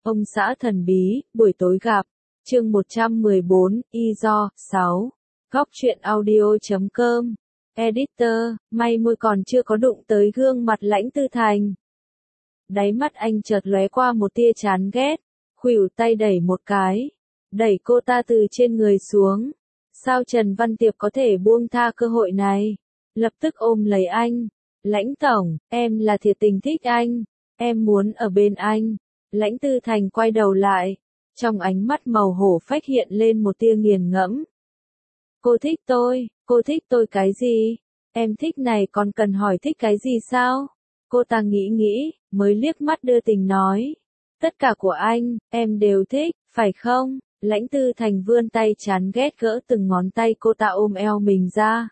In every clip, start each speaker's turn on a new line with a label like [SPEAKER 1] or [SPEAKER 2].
[SPEAKER 1] Ông xã thần bí, buổi tối gặp. Chương 114, do, 6. Góc truyện audio.com. Editor, may môi còn chưa có đụng tới gương mặt Lãnh Tư Thành. Đáy mắt anh chợt lóe qua một tia chán ghét, khuỷu tay đẩy một cái, đẩy cô ta từ trên người xuống. Sao Trần Văn Tiệp có thể buông tha cơ hội này? Lập tức ôm lấy anh. Lãnh tổng, em là thiệt tình thích anh, em muốn ở bên anh. Lãnh Tư Thành quay đầu lại, trong ánh mắt màu hổ phách hiện lên một tia nghiền ngẫm. Cô thích tôi cái gì? Em thích này còn cần hỏi thích cái gì sao? Cô ta nghĩ, mới liếc mắt đưa tình nói. Tất cả của anh, em đều thích, phải không? Lãnh Tư Thành vươn tay chán ghét gỡ từng ngón tay cô ta ôm eo mình ra.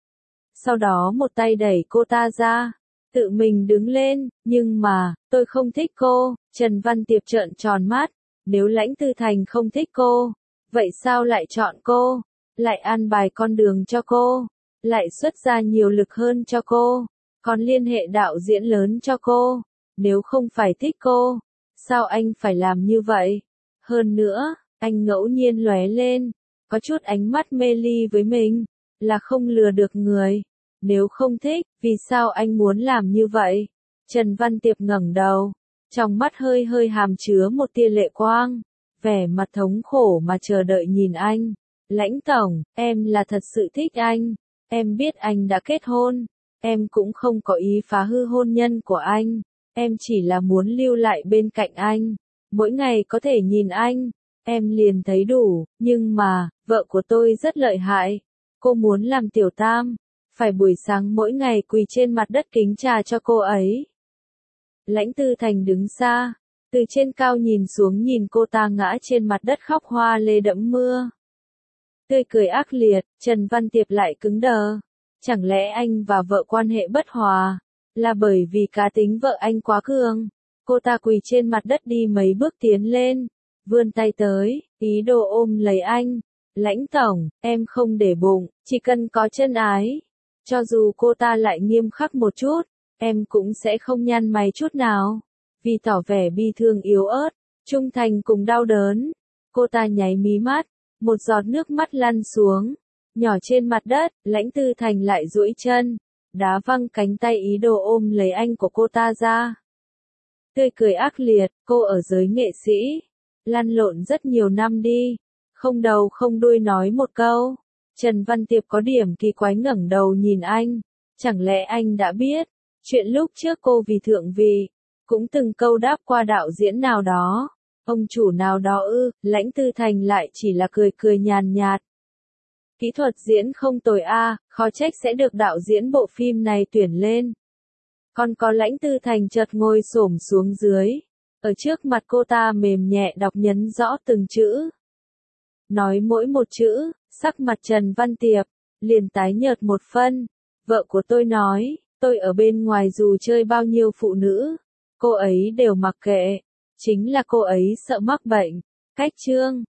[SPEAKER 1] Sau đó một tay đẩy cô ta ra, tự mình đứng lên, nhưng mà, tôi không thích cô. Trần Văn Tiệp trợn tròn mắt, nếu Lãnh Tư Thành không thích cô, vậy sao lại chọn cô, lại an bài con đường cho cô, lại xuất ra nhiều lực hơn cho cô, còn liên hệ đạo diễn lớn cho cô, nếu không phải thích cô, sao anh phải làm như vậy? Hơn nữa, anh ngẫu nhiên lóe lên, có chút ánh mắt mê ly với mình, là không lừa được người. Nếu không thích, vì sao anh muốn làm như vậy? Trần Văn Tiệp ngẩng đầu, trong mắt hơi hàm chứa một tia lệ quang, vẻ mặt thống khổ mà chờ đợi nhìn anh. Lãnh tổng, em là thật sự thích anh, em biết anh đã kết hôn, em cũng không có ý phá hư hôn nhân của anh, em chỉ là muốn lưu lại bên cạnh anh, mỗi ngày có thể nhìn anh, em liền thấy đủ, nhưng mà, vợ của tôi rất lợi hại, cô muốn làm tiểu tam, phải buổi sáng mỗi ngày quỳ trên mặt đất kính trà cho cô ấy. Lãnh Tư Thành đứng xa, từ trên cao nhìn xuống nhìn cô ta ngã trên mặt đất khóc hoa lê đẫm mưa. Tươi cười ác liệt, Trần Văn Tiệp lại cứng đờ. Chẳng lẽ anh và vợ quan hệ bất hòa, là bởi vì cá tính vợ anh quá cường? Cô ta quỳ trên mặt đất đi mấy bước tiến lên, vươn tay tới, ý đồ ôm lấy anh. Lãnh tổng, em không để bụng, chỉ cần có chân ái. Cho dù cô ta lại nghiêm khắc một chút, em cũng sẽ không nhăn mày chút nào. Vì tỏ vẻ bi thương yếu ớt, trung thành cùng đau đớn, cô ta nháy mí mắt, một giọt nước mắt lăn xuống, nhỏ trên mặt đất. Lãnh Tư Thành lại duỗi chân, đá văng cánh tay ý đồ ôm lấy anh của cô ta ra. Tươi cười ác liệt, cô ở giới nghệ sĩ, lăn lộn rất nhiều năm đi, không đầu không đuôi nói một câu. Trần Văn Tiệp có điểm kỳ quái ngẩng đầu nhìn anh, chẳng lẽ anh đã biết, chuyện lúc trước cô vì thượng vị, cũng từng câu đáp qua đạo diễn nào đó, ông chủ nào đó ư? Lãnh Tư Thành lại chỉ là cười nhàn nhạt. Kỹ thuật diễn không tồi a, khó trách sẽ được đạo diễn bộ phim này tuyển lên. Còn có Lãnh Tư Thành chợt ngồi xổm xuống dưới, ở trước mặt cô ta mềm nhẹ đọc nhấn rõ từng chữ. Nói mỗi một chữ, sắc mặt Trần Văn Tiệp liền tái nhợt một phân. Vợ của tôi nói, tôi ở bên ngoài dù chơi bao nhiêu phụ nữ, cô ấy đều mặc kệ, chính là cô ấy sợ mắc bệnh. Cách chương